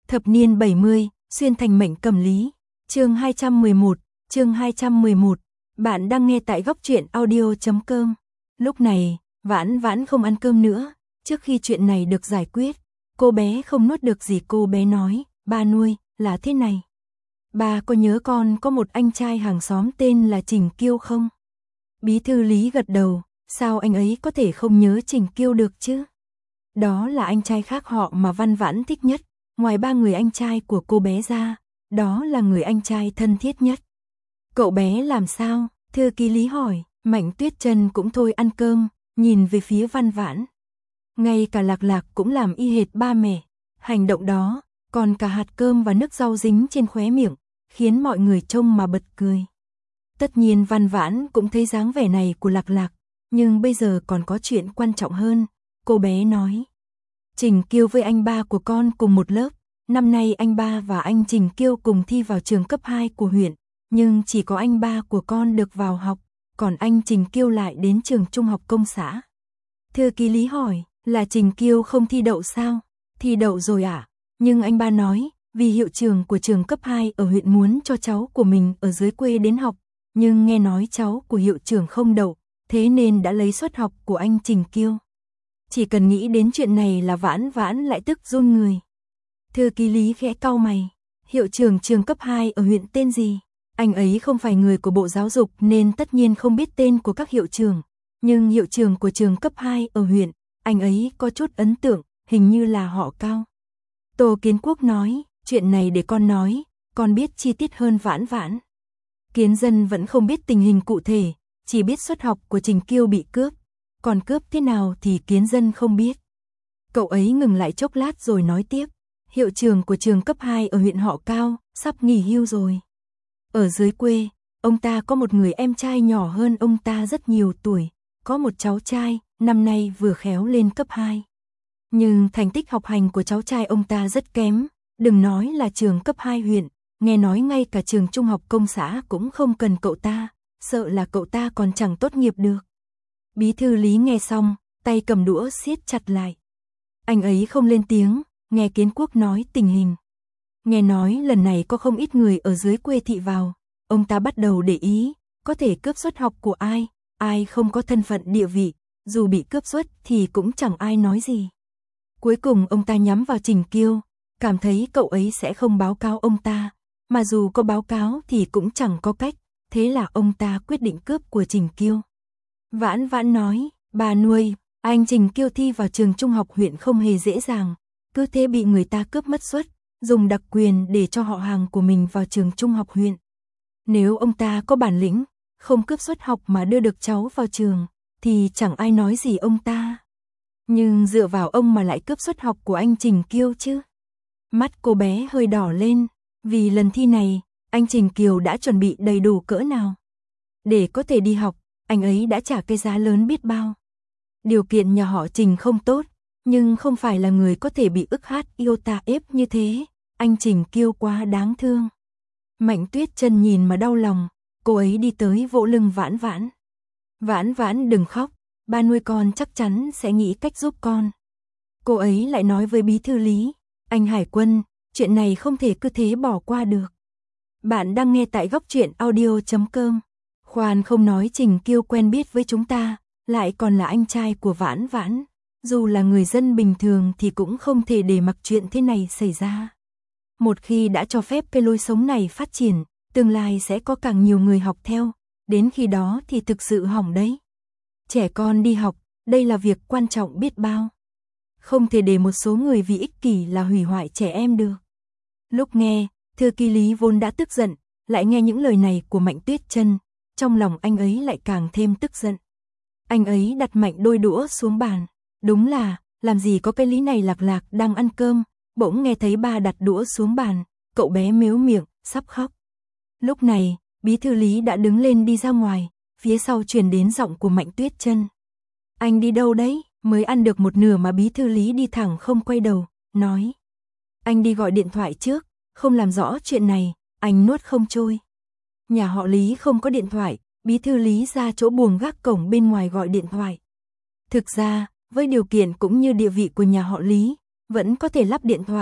Thập niên 70, xuyên thành mệnh cầm lý. Chương 211. Bạn đang nghe tại góc truyện audio.com. Lúc này, Vãn Vãn không ăn cơm nữa. Trước khi chuyện này được giải quyết, cô bé không nuốt được gì. Cô bé nói, ba nuôi, là thế này. Ba có nhớ con có một anh trai hàng xóm tên là Trình Kiêu không? Bí thư Lý gật đầu, sao anh ấy có thể không nhớ Trình Kiêu được chứ? Đó là anh trai khác họ mà Văn Vãn thích nhất. Ngoài ba người anh trai của cô bé ra, đó là người anh trai thân thiết nhất. Cậu bé làm sao? Thư ký Lý hỏi. Mạnh Tuyết Chân cũng thôi ăn cơm, nhìn về phía Văn Vãn. Ngay cả Lạc Lạc cũng làm y hệt ba mẹ. Hành động đó, còn cả hạt cơm và nước rau dính trên khóe miệng, khiến mọi người trông mà bật cười. Tất nhiên Văn Vãn cũng thấy dáng vẻ này của Lạc Lạc, nhưng bây giờ còn có chuyện quan trọng hơn. Cô bé nói, Trình Kiêu với anh ba của con cùng một lớp. Năm nay anh ba và anh Trình Kiêu cùng thi vào trường cấp 2 của huyện, nhưng chỉ có anh ba của con được vào học, còn anh Trình Kiêu lại đến trường trung học công xã. Thư ký Lý hỏi, là Trình Kiêu không thi đậu sao? Thi đậu rồi à? Nhưng anh ba nói, vì hiệu trưởng của trường cấp 2 ở huyện muốn cho cháu của mình ở dưới quê đến học, nhưng nghe nói cháu của hiệu trưởng không đậu, thế nên đã lấy suất học của anh Trình Kiêu. Chỉ cần nghĩ đến chuyện này là Vãn Vãn lại tức run người. Thư ký Lý khẽ cau mày, hiệu trưởng trường cấp 2 ở huyện tên gì? Anh ấy không phải người của Bộ Giáo dục nên tất nhiên không biết tên của các hiệu trưởng, nhưng hiệu trưởng của trường cấp 2 ở huyện, anh ấy có chút ấn tượng, hình như là họ Cao. Tô Kiến Quốc nói, chuyện này để con nói, con biết chi tiết hơn Vãn Vãn. Kiến Dân vẫn không biết tình hình cụ thể, chỉ biết suất học của Trình Kiêu bị cướp, còn cướp thế nào thì Kiến Dân không biết. Cậu ấy ngừng lại chốc lát rồi nói tiếp, hiệu trưởng của trường cấp 2 ở huyện họ Cao, sắp nghỉ hưu rồi. Ở dưới quê, ông ta có một người em trai nhỏ hơn ông ta rất nhiều tuổi, có một cháu trai, năm nay vừa khéo lên cấp 2. Nhưng thành tích học hành của cháu trai ông ta rất kém, đừng nói là trường cấp 2 huyện, nghe nói ngay cả trường trung học công xã cũng không cần cậu ta, sợ là cậu ta còn chẳng tốt nghiệp được. Bí thư Lý nghe xong, tay cầm đũa siết chặt lại. Anh ấy không lên tiếng, nghe Kiến Quốc nói tình hình. Nghe nói lần này có không ít người ở dưới quê thị vào, ông ta bắt đầu để ý, có thể cướp suất học của ai, ai không có thân phận địa vị, dù bị cướp suất thì cũng chẳng ai nói gì. Cuối cùng ông ta nhắm vào Trình Kiêu, cảm thấy cậu ấy sẽ không báo cáo ông ta, mà dù có báo cáo thì cũng chẳng có cách, thế là ông ta quyết định cướp của Trình Kiêu. Vãn Vãn nói, bà nuôi, anh Trình Kiêu thi vào trường trung học huyện không hề dễ dàng, cứ thế bị người ta cướp mất suất, dùng đặc quyền để cho họ hàng của mình vào trường trung học huyện. Nếu ông ta có bản lĩnh, không cướp suất học mà đưa được cháu vào trường, thì chẳng ai nói gì ông ta. Nhưng dựa vào ông mà lại cướp suất học của anh Trình Kiêu chứ. Mắt cô bé hơi đỏ lên, vì lần thi này, anh Trình Kiều đã chuẩn bị đầy đủ cỡ nào. Để có thể đi học, anh ấy đã trả cái giá lớn biết bao. Điều kiện nhà họ Trình không tốt, nhưng không phải là người có thể bị ức hát yêu ta ép như thế, anh Trình Kiêu quá đáng thương. Mạnh Tuyết Chân nhìn mà đau lòng, cô ấy đi tới vỗ lưng Vãn Vãn. Vãn Vãn đừng khóc, ba nuôi con chắc chắn sẽ nghĩ cách giúp con. Cô ấy lại nói với bí thư Lý, anh Hải Quân, chuyện này không thể cứ thế bỏ qua được. Bạn đang nghe tại góc truyện audio.com. Khoan không nói Trình Kiêu quen biết với chúng ta, lại còn là anh trai của Vãn Vãn. Dù là người dân bình thường thì cũng không thể để mặc chuyện thế này xảy ra. Một khi đã cho phép cái lối sống này phát triển, tương lai sẽ có càng nhiều người học theo, đến khi đó thì thực sự hỏng đấy. Trẻ con đi học, đây là việc quan trọng biết bao. Không thể để một số người vì ích kỷ là hủy hoại trẻ em được. Lúc nghe, thư ký Lý vốn đã tức giận, lại nghe những lời này của Mạnh Tuyết Chân, trong lòng anh ấy lại càng thêm tức giận. Anh ấy đặt mạnh đôi đũa xuống bàn. Đúng là, làm gì có cái lý này. Lạc Lạc đang ăn cơm, bỗng nghe thấy ba đặt đũa xuống bàn, cậu bé mếu miệng, sắp khóc. Lúc này, bí thư Lý đã đứng lên đi ra ngoài, phía sau truyền đến giọng của Mạnh Tuyết Chân. Anh đi đâu đấy? Mới ăn được một nửa mà bí thư Lý đi thẳng không quay đầu, nói. Anh đi gọi điện thoại trước, không làm rõ chuyện này, anh nuốt không trôi. Nhà họ Lý không có điện thoại, bí thư Lý ra chỗ buồng gác cổng bên ngoài gọi điện thoại. Thực ra, với điều kiện cũng như địa vị của nhà họ Lý, vẫn có thể lắp điện thoại,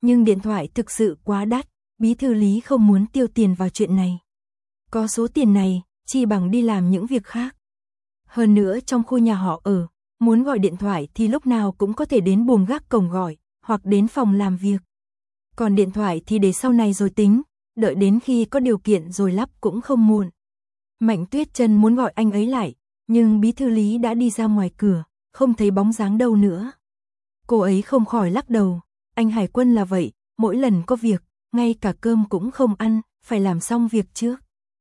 nhưng điện thoại thực sự quá đắt, bí thư Lý không muốn tiêu tiền vào chuyện này. Có số tiền này, chi bằng đi làm những việc khác. Hơn nữa trong khu nhà họ ở, muốn gọi điện thoại thì lúc nào cũng có thể đến buồng gác cổng gọi, hoặc đến phòng làm việc. Còn điện thoại thì để sau này rồi tính, đợi đến khi có điều kiện rồi lắp cũng không muộn. Mạnh Tuyết Chân muốn gọi anh ấy lại, nhưng bí thư Lý đã đi ra ngoài cửa, không thấy bóng dáng đâu nữa. Cô ấy không khỏi lắc đầu, anh Hải Quân là vậy, mỗi lần có việc, ngay cả cơm cũng không ăn, phải làm xong việc trước.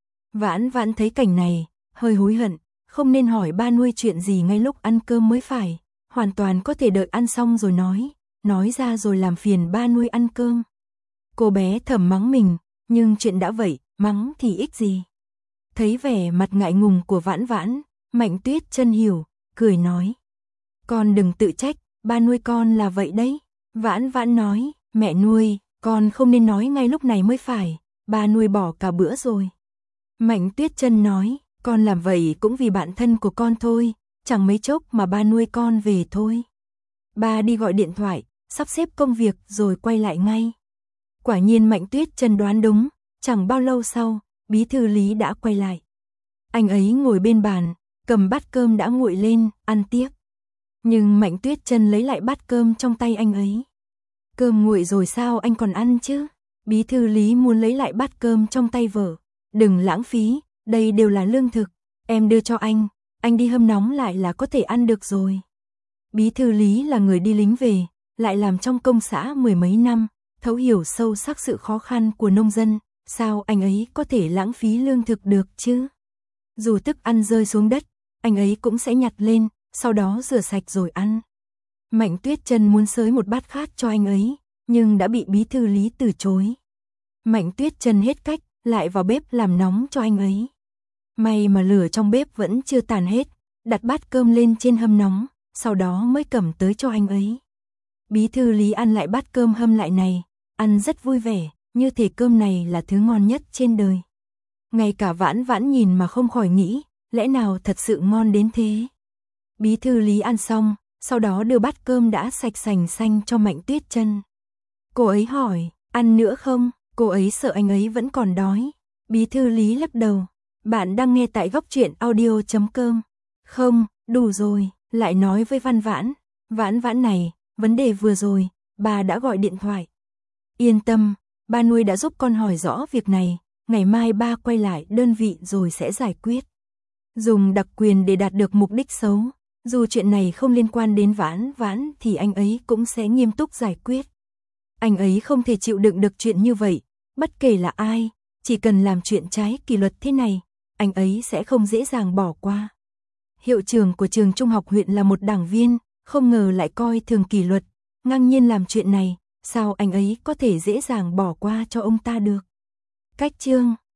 Vãn Vãn thấy cảnh này, hơi hối hận, không nên hỏi ba nuôi chuyện gì ngay lúc ăn cơm mới phải, hoàn toàn có thể đợi ăn xong rồi nói ra rồi làm phiền ba nuôi ăn cơm. Cô bé thầm mắng mình, nhưng chuyện đã vậy, mắng thì ích gì. Thấy vẻ mặt ngại ngùng của Vãn Vãn, Mạnh Tuyết Chân hiểu, cười nói. Con đừng tự trách, ba nuôi con là vậy đấy. Vãn Vãn nói, mẹ nuôi, con không nên nói ngay lúc này mới phải, ba nuôi bỏ cả bữa rồi. Mạnh Tuyết Chân nói, con làm vậy cũng vì bạn thân của con thôi, chẳng mấy chốc mà ba nuôi con về thôi. Ba đi gọi điện thoại, sắp xếp công việc rồi quay lại ngay. Quả nhiên Mạnh Tuyết Chân đoán đúng, chẳng bao lâu sau, bí thư Lý đã quay lại. Anh ấy ngồi bên bàn, cầm bát cơm đã nguội lên, ăn tiếp. Nhưng Mạnh Tuyết Chân lấy lại bát cơm trong tay anh ấy. Cơm nguội rồi sao anh còn ăn chứ? Bí thư Lý muốn lấy lại bát cơm trong tay vợ. Đừng lãng phí, đây đều là lương thực, em đưa cho anh đi hâm nóng lại là có thể ăn được rồi. Bí thư Lý là người đi lính về, lại làm trong công xã mười mấy năm, thấu hiểu sâu sắc sự khó khăn của nông dân, sao anh ấy có thể lãng phí lương thực được chứ? Dù thức ăn rơi xuống đất, anh ấy cũng sẽ nhặt lên, sau đó rửa sạch rồi ăn. Mạnh Tuyết Chân muốn xới một bát khác cho anh ấy, nhưng đã bị bí thư Lý từ chối. Mạnh Tuyết Chân hết cách, lại vào bếp làm nóng cho anh ấy. May mà lửa trong bếp vẫn chưa tàn hết, đặt bát cơm lên trên hâm nóng, sau đó mới cầm tới cho anh ấy. Bí thư Lý ăn lại bát cơm hâm lại này, ăn rất vui vẻ, như thể cơm này là thứ ngon nhất trên đời. Ngay cả Vãn Vãn nhìn mà không khỏi nghĩ, lẽ nào thật sự ngon đến thế. Bí thư Lý ăn xong, sau đó đưa bát cơm đã sạch sành xanh cho Mạnh Tuyết Chân. Cô ấy hỏi, ăn nữa không? Cô ấy sợ anh ấy vẫn còn đói. Bí thư Lý lắc đầu. Bạn đang nghe tại góc truyện audio.com. Không, đủ rồi, lại nói với Văn Vãn. Vãn Vãn này, vấn đề vừa rồi, bà đã gọi điện thoại. Yên tâm, ba nuôi đã giúp con hỏi rõ việc này, ngày mai ba quay lại đơn vị rồi sẽ giải quyết. Dùng đặc quyền để đạt được mục đích xấu, dù chuyện này không liên quan đến Vãn Vãn thì anh ấy cũng sẽ nghiêm túc giải quyết. Anh ấy không thể chịu đựng được chuyện như vậy, bất kể là ai, chỉ cần làm chuyện trái kỷ luật thế này, anh ấy sẽ không dễ dàng bỏ qua. Hiệu trưởng của trường trung học huyện là một đảng viên, không ngờ lại coi thường kỷ luật, ngang nhiên làm chuyện này, sao anh ấy có thể dễ dàng bỏ qua cho ông ta được. Cách chương